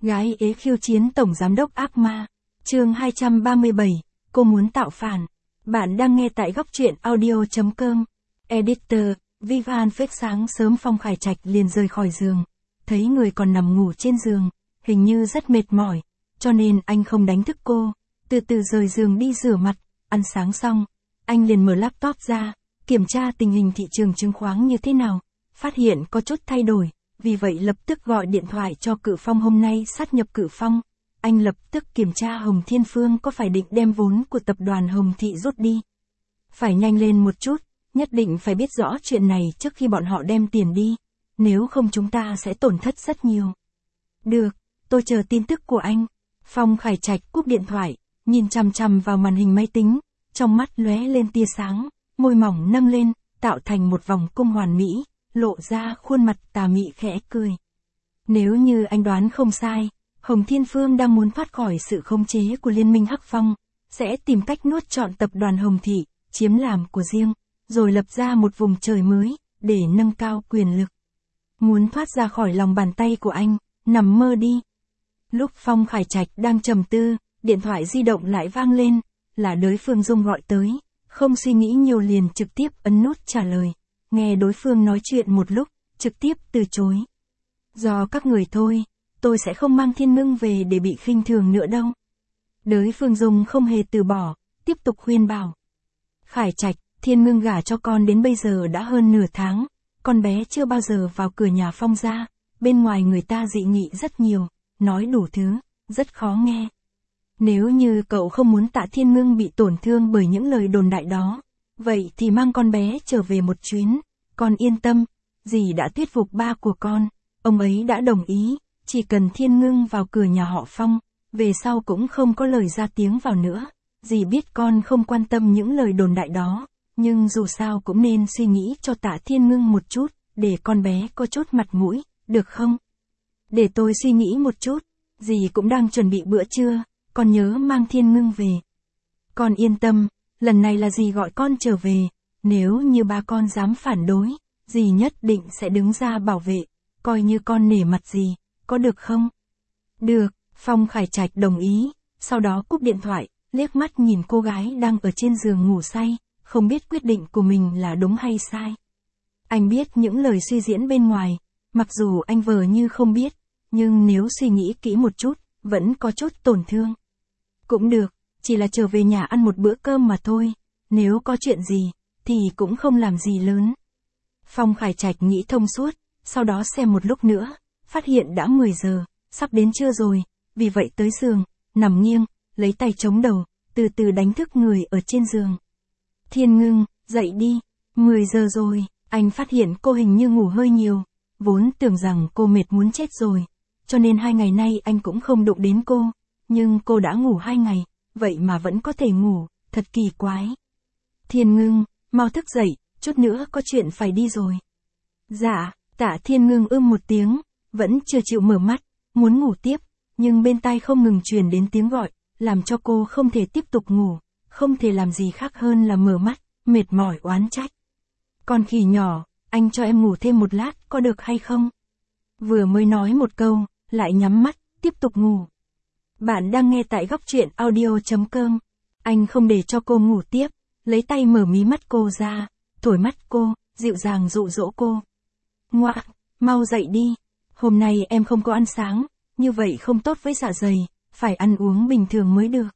Gái ế khiêu chiến tổng giám đốc ác ma. Chương 237, cô muốn tạo phản. Bạn đang nghe tại góc truyện audio.com. Editor, Vivian Phết. Sáng sớm Phong Khải Trạch liền rời khỏi giường. Thấy người còn nằm ngủ trên giường, hình như rất mệt mỏi, cho nên anh không đánh thức cô. Từ từ rời giường đi rửa mặt, ăn sáng xong, anh liền mở laptop ra, kiểm tra tình hình thị trường chứng khoán như thế nào, phát hiện có chút thay đổi. Vì vậy lập tức gọi điện thoại cho Cự Phong. Hôm nay sát nhập Cự Phong, anh lập tức kiểm tra Hồng Thiên Phương có phải định đem vốn của tập đoàn Hồng Thị rút đi. Phải nhanh lên một chút, nhất định phải biết rõ chuyện này trước khi bọn họ đem tiền đi, nếu không chúng ta sẽ tổn thất rất nhiều. Được, tôi chờ tin tức của anh. Phong Khải Trạch cúp điện thoại, nhìn chằm chằm vào màn hình máy tính, trong mắt lóe lên tia sáng, môi mỏng nâng lên, tạo thành một vòng cung hoàn mỹ, lộ ra khuôn mặt tà mị khẽ cười. Nếu như anh đoán không sai, Hồng Thiên Phương đang muốn thoát khỏi sự khống chế của Liên minh Hắc Phong, sẽ tìm cách nuốt trọn tập đoàn Hồng Thị, chiếm làm của riêng, rồi lập ra một vùng trời mới, để nâng cao quyền lực. Muốn thoát ra khỏi lòng bàn tay của anh, nằm mơ đi. Lúc Phong Khải Trạch đang trầm tư, điện thoại di động lại vang lên, là Đới Phương Dung gọi tới, không suy nghĩ nhiều liền trực tiếp ấn nút trả lời. Nghe đối phương nói chuyện một lúc, trực tiếp từ chối. Do các người thôi, tôi sẽ không mang Thiên Ngưng về để bị khinh thường nữa đâu. Đới Phương Dung không hề từ bỏ, tiếp tục khuyên bảo. Khải Trạch, Thiên Ngưng gả cho con đến bây giờ đã hơn nửa tháng, con bé chưa bao giờ vào cửa nhà Phong gia, bên ngoài người ta dị nghị rất nhiều, nói đủ thứ, rất khó nghe. Nếu như cậu không muốn Tạ Thiên Ngưng bị tổn thương bởi những lời đồn đại đó, vậy thì mang con bé trở về một chuyến, con yên tâm, dì đã thuyết phục ba của con, ông ấy đã đồng ý, chỉ cần Thiên Ngưng vào cửa nhà họ Phong, về sau cũng không có lời ra tiếng vào nữa. Dì biết con không quan tâm những lời đồn đại đó, nhưng dù sao cũng nên suy nghĩ cho Tạ Thiên Ngưng một chút, để con bé có chút mặt mũi, được không? Để tôi suy nghĩ một chút, dì cũng đang chuẩn bị bữa trưa, con nhớ mang Thiên Ngưng về. Con yên tâm, lần này là dì gọi con trở về, nếu như ba con dám phản đối, dì nhất định sẽ đứng ra bảo vệ, coi như con nể mặt dì, có được không? Được, Phong Khải Trạch đồng ý, sau đó cúp điện thoại, liếc mắt nhìn cô gái đang ở trên giường ngủ say, không biết quyết định của mình là đúng hay sai. Anh biết những lời suy diễn bên ngoài, mặc dù anh vờ như không biết, nhưng nếu suy nghĩ kỹ một chút, vẫn có chút tổn thương. Cũng được, chỉ là trở về nhà ăn một bữa cơm mà thôi, nếu có chuyện gì, thì cũng không làm gì lớn. Phong Khải Trạch nghĩ thông suốt, sau đó xem một lúc nữa, phát hiện đã 10 giờ, sắp đến trưa rồi, vì vậy tới giường, nằm nghiêng, lấy tay chống đầu, từ từ đánh thức người ở trên giường. Thiên Ngưng, dậy đi, 10 giờ rồi, anh phát hiện cô hình như ngủ hơi nhiều, vốn tưởng rằng cô mệt muốn chết rồi, cho nên 2 ngày nay anh cũng không đụng đến cô, nhưng cô đã ngủ 2 ngày, vậy mà vẫn có thể ngủ, thật kỳ quái. Thiên Ngưng, mau thức dậy, chút nữa có chuyện phải đi rồi. Dạ, Tạ Thiên Ngưng một tiếng, vẫn chưa chịu mở mắt, muốn ngủ tiếp, nhưng bên tai không ngừng truyền đến tiếng gọi, làm cho cô không thể tiếp tục ngủ, không thể làm gì khác hơn là mở mắt, mệt mỏi oán trách. Con khỉ nhỏ, anh cho em ngủ thêm một lát có được hay không? Vừa mới nói một câu, lại nhắm mắt, tiếp tục ngủ. Bạn đang nghe tại góc truyện audio.com. Anh không để cho cô ngủ tiếp, lấy tay mở mí mắt cô ra, thổi mắt cô, dịu dàng dụ dỗ cô. Ngoạ, mau dậy đi, hôm nay em không có ăn sáng, như vậy không tốt với dạ dày, phải ăn uống bình thường mới được.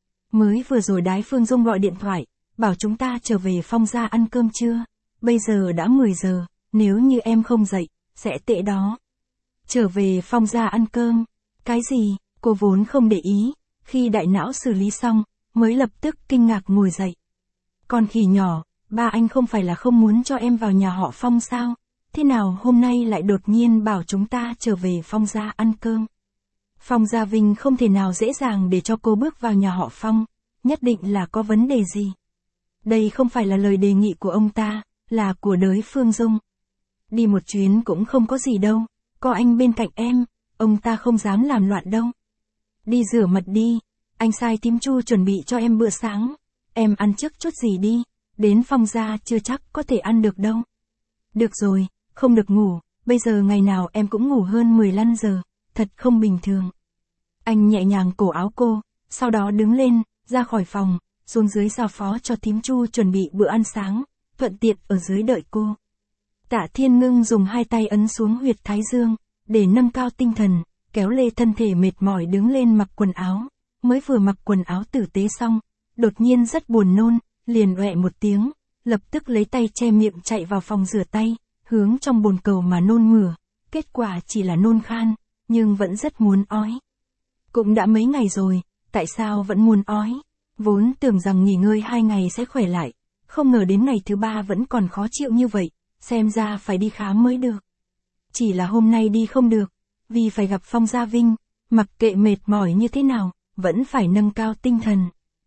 Mới vừa rồi Đái Phương Dung gọi điện thoại, bảo chúng ta trở về Phong gia ăn cơm trưa, bây giờ đã 10 giờ, nếu như em không dậy, sẽ tệ đó. Trở về Phong gia ăn cơm, cái gì, cô vốn không để ý, khi đại não xử lý xong, mới lập tức kinh ngạc ngồi dậy. Con khỉ nhỏ, ba anh không phải là không muốn cho em vào nhà họ Phong sao, thế nào hôm nay lại đột nhiên bảo chúng ta trở về Phong gia ăn cơm. Phong Gia Vinh không thể nào dễ dàng để cho cô bước vào nhà họ Phong, nhất định là có vấn đề gì. Đây không phải là lời đề nghị của ông ta, là của Đới Phương Dung. Đi một chuyến cũng không có gì đâu, có anh bên cạnh em, ông ta không dám làm loạn đâu. Đi rửa mặt đi, anh sai thím Chu chuẩn bị cho em bữa sáng, em ăn trước chút gì đi, đến Phong gia chưa chắc có thể ăn được đâu. Được rồi, không được ngủ, bây giờ ngày nào em cũng ngủ hơn 15 giờ, thật không bình thường. Anh nhẹ nhàng cổ áo cô, sau đó đứng lên, ra khỏi phòng, xuống dưới giao phó cho thím Chu chuẩn bị bữa ăn sáng, thuận tiện ở dưới đợi cô. Tạ Thiên Ngưng dùng hai tay ấn xuống huyệt thái dương, để nâng cao tinh thần, kéo lê thân thể mệt mỏi đứng lên mặc quần áo. Mới vừa mặc quần áo tử tế xong, đột nhiên rất buồn nôn, liền oẹ một tiếng, lập tức lấy tay che miệng chạy vào phòng rửa tay, hướng trong bồn cầu mà nôn mửa. Kết quả chỉ là nôn khan, nhưng vẫn rất muốn ói. Cũng đã mấy ngày rồi, tại sao vẫn muốn ói? Vốn tưởng rằng nghỉ ngơi 2 ngày sẽ khỏe lại, không ngờ đến ngày thứ 3 vẫn còn khó chịu như vậy, xem ra phải đi khám mới được. Chỉ là hôm nay đi không được, vì phải gặp Phong Gia Vinh, mặc kệ mệt mỏi như thế nào, vẫn phải nâng cao tinh thần.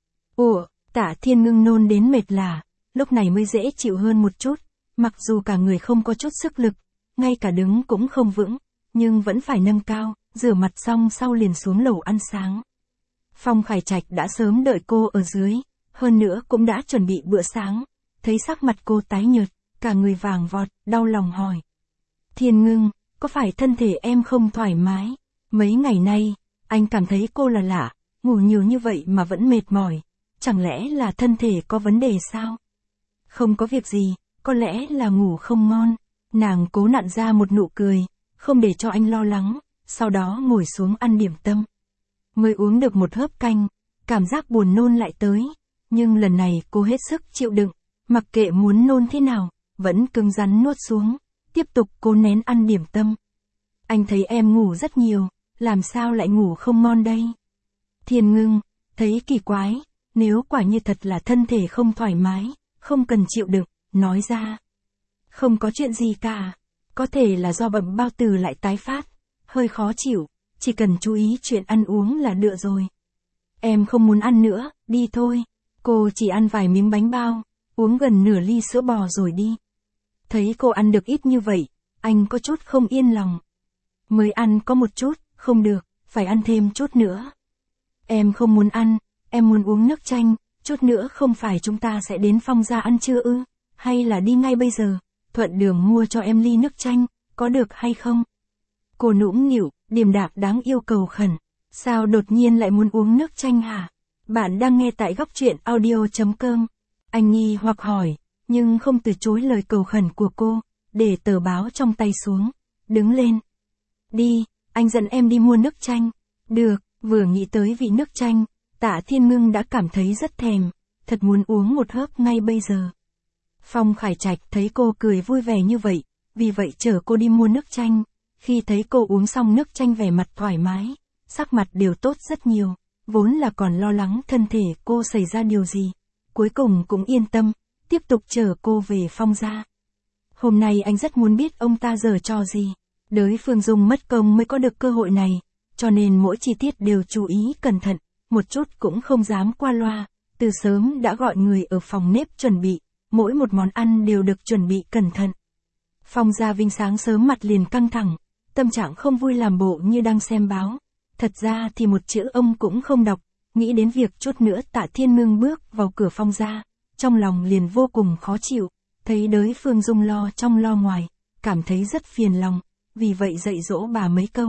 Ủa, Tạ Thiên Ngưng nôn đến mệt lả, lúc này mới dễ chịu hơn một chút, mặc dù cả người không có chút sức lực, ngay cả đứng cũng không vững, nhưng vẫn phải nâng cao, rửa mặt xong sau liền xuống lầu ăn sáng. Phong Khải Trạch đã sớm đợi cô ở dưới, hơn nữa cũng đã chuẩn bị bữa sáng, thấy sắc mặt cô tái nhợt, cả người vàng vọt, đau lòng hỏi. Thiên Ngưng, có phải thân thể em không thoải mái? Mấy ngày nay, anh cảm thấy cô là lạ, ngủ nhiều như vậy mà vẫn mệt mỏi, chẳng lẽ là thân thể có vấn đề sao? Không có việc gì, có lẽ là ngủ không ngon. Nàng cố nặn ra một nụ cười, không để cho anh lo lắng, sau đó ngồi xuống ăn điểm tâm. Mới uống được một hớp canh, cảm giác buồn nôn lại tới, nhưng lần này cô hết sức chịu đựng, mặc kệ muốn nôn thế nào, vẫn cứng rắn nuốt xuống, tiếp tục cố nén ăn điểm tâm. Anh thấy em ngủ rất nhiều, làm sao lại ngủ không ngon đây? Thiên Ngưng, thấy kỳ quái, nếu quả như thật là thân thể không thoải mái, không cần chịu đựng, nói ra. Không có chuyện gì cả, có thể là do bẩm bao tử lại tái phát, hơi khó chịu, chỉ cần chú ý chuyện ăn uống là được rồi. Em không muốn ăn nữa, đi thôi. Cô chỉ ăn vài miếng bánh bao, uống gần nửa ly sữa bò rồi đi. Thấy cô ăn được ít như vậy, anh có chút không yên lòng. Mới ăn có một chút, không được, phải ăn thêm chút nữa. Em không muốn ăn, em muốn uống nước chanh, chút nữa không phải chúng ta sẽ đến Phong gia ăn trưa ư, hay là đi ngay bây giờ, thuận đường mua cho em ly nước chanh, có được hay không? Cô nũng nịu, điềm đạm đáng yêu cầu khẩn, sao đột nhiên lại muốn uống nước chanh hả? Bạn đang nghe tại góc truyện audio.com. Anh nghi hoặc hỏi, nhưng không từ chối lời cầu khẩn của cô, để tờ báo trong tay xuống, đứng lên. Đi, anh dẫn em đi mua nước chanh. Được, vừa nghĩ tới vị nước chanh, Tạ Thiên Ngưng đã cảm thấy rất thèm, thật muốn uống một hớp ngay bây giờ. Phong Khải Trạch thấy cô cười vui vẻ như vậy, vì vậy chở cô đi mua nước chanh. Khi thấy cô uống xong nước chanh vẻ mặt thoải mái, sắc mặt đều tốt rất nhiều, vốn là còn lo lắng thân thể cô xảy ra điều gì. Cuối cùng cũng yên tâm, tiếp tục chở cô về Phong gia. Hôm nay anh rất muốn biết ông ta giở trò gì. Đới Phương Dung mất công mới có được cơ hội này, cho nên mỗi chi tiết đều chú ý cẩn thận, một chút cũng không dám qua loa, từ sớm đã gọi người ở phòng nếp chuẩn bị, mỗi một món ăn đều được chuẩn bị cẩn thận. Phong Gia Vinh sáng sớm mặt liền căng thẳng, tâm trạng không vui làm bộ như đang xem báo, thật ra thì một chữ ông cũng không đọc, nghĩ đến việc chút nữa Tạ Thiên Ngưng bước vào cửa Phong gia, trong lòng liền vô cùng khó chịu, thấy Đới Phương Dung lo trong lo ngoài, cảm thấy rất phiền lòng, vì vậy dạy dỗ bà mấy câu.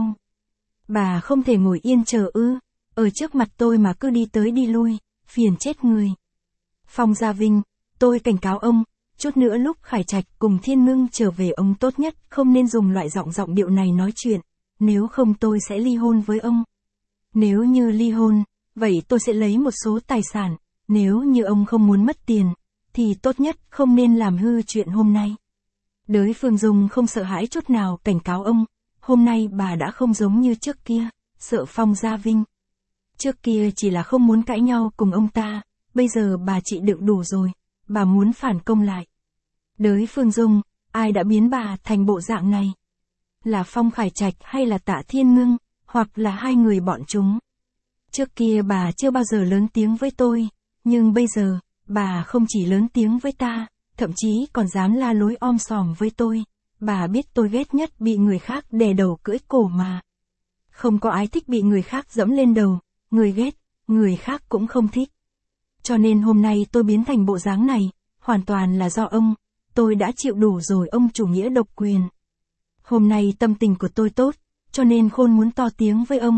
Bà không thể ngồi yên chờ ư, ở trước mặt tôi mà cứ đi tới đi lui, phiền chết người. Phong Gia Vinh, tôi cảnh cáo ông, chút nữa lúc Khải Trạch cùng Thiên Ngưng trở về ông tốt nhất không nên dùng loại giọng điệu này nói chuyện, nếu không tôi sẽ ly hôn với ông. Nếu như ly hôn, vậy tôi sẽ lấy một số tài sản, nếu như ông không muốn mất tiền, thì tốt nhất không nên làm hư chuyện hôm nay. Đới Phương Dung không sợ hãi chút nào cảnh cáo ông, hôm nay bà đã không giống như trước kia, sợ Phong Gia Vinh. Trước kia chỉ là không muốn cãi nhau cùng ông ta, bây giờ bà chịu đựng đủ rồi, bà muốn phản công lại. Đới Phương Dung, ai đã biến bà thành bộ dạng này? Là Phong Khải Trạch hay là Tạ Thiên Ngưng, hoặc là hai người bọn chúng? Trước kia bà chưa bao giờ lớn tiếng với tôi, nhưng bây giờ, bà không chỉ lớn tiếng với ta, thậm chí còn dám la lối om sòm với tôi. Bà biết tôi ghét nhất bị người khác đè đầu cưỡi cổ mà. Không có ai thích bị người khác dẫm lên đầu, người ghét, người khác cũng không thích. Cho nên hôm nay tôi biến thành bộ dáng này, hoàn toàn là do ông, tôi đã chịu đủ rồi ông chủ nghĩa độc quyền. Hôm nay tâm tình của tôi tốt, cho nên khôn muốn to tiếng với ông,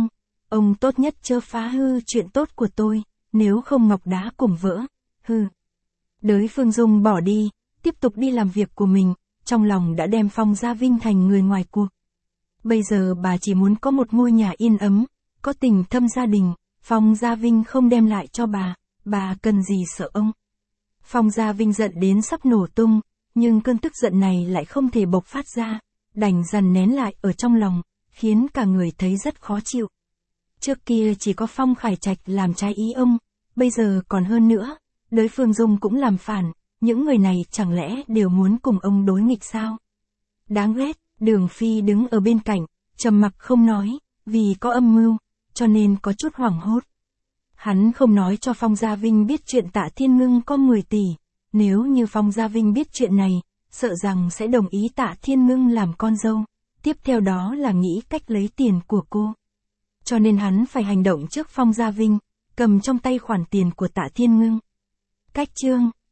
Ông tốt nhất chớ phá hư chuyện tốt của tôi, nếu không ngọc đá cùng vỡ. Hừ. Đới Phương Dung bỏ đi, tiếp tục đi làm việc của mình, trong lòng đã đem Phong Gia Vinh thành người ngoài cuộc. Bây giờ bà chỉ muốn có một ngôi nhà yên ấm, có tình thâm gia đình, Phong Gia Vinh không đem lại cho bà cần gì sợ ông. Phong Gia Vinh giận đến sắp nổ tung, nhưng cơn tức giận này lại không thể bộc phát ra, đành dằn nén lại ở trong lòng, khiến cả người thấy rất khó chịu. Trước kia chỉ có Phong Khải Trạch làm trái ý ông, bây giờ còn hơn nữa, Đới Phương Dung cũng làm phản, những người này chẳng lẽ đều muốn cùng ông đối nghịch sao? Đáng ghét, Đường Phi đứng ở bên cạnh, trầm mặc không nói, vì có âm mưu, cho nên có chút hoảng hốt. Hắn không nói cho Phong Gia Vinh biết chuyện Tạ Thiên Ngưng có 10 tỷ, nếu như Phong Gia Vinh biết chuyện này, sợ rằng sẽ đồng ý Tạ Thiên Ngưng làm con dâu, tiếp theo đó là nghĩ cách lấy tiền của cô. Cho nên hắn phải hành động trước Phong Gia Vinh, cầm trong tay khoản tiền của Tạ Thiên Ngưng. Cách chương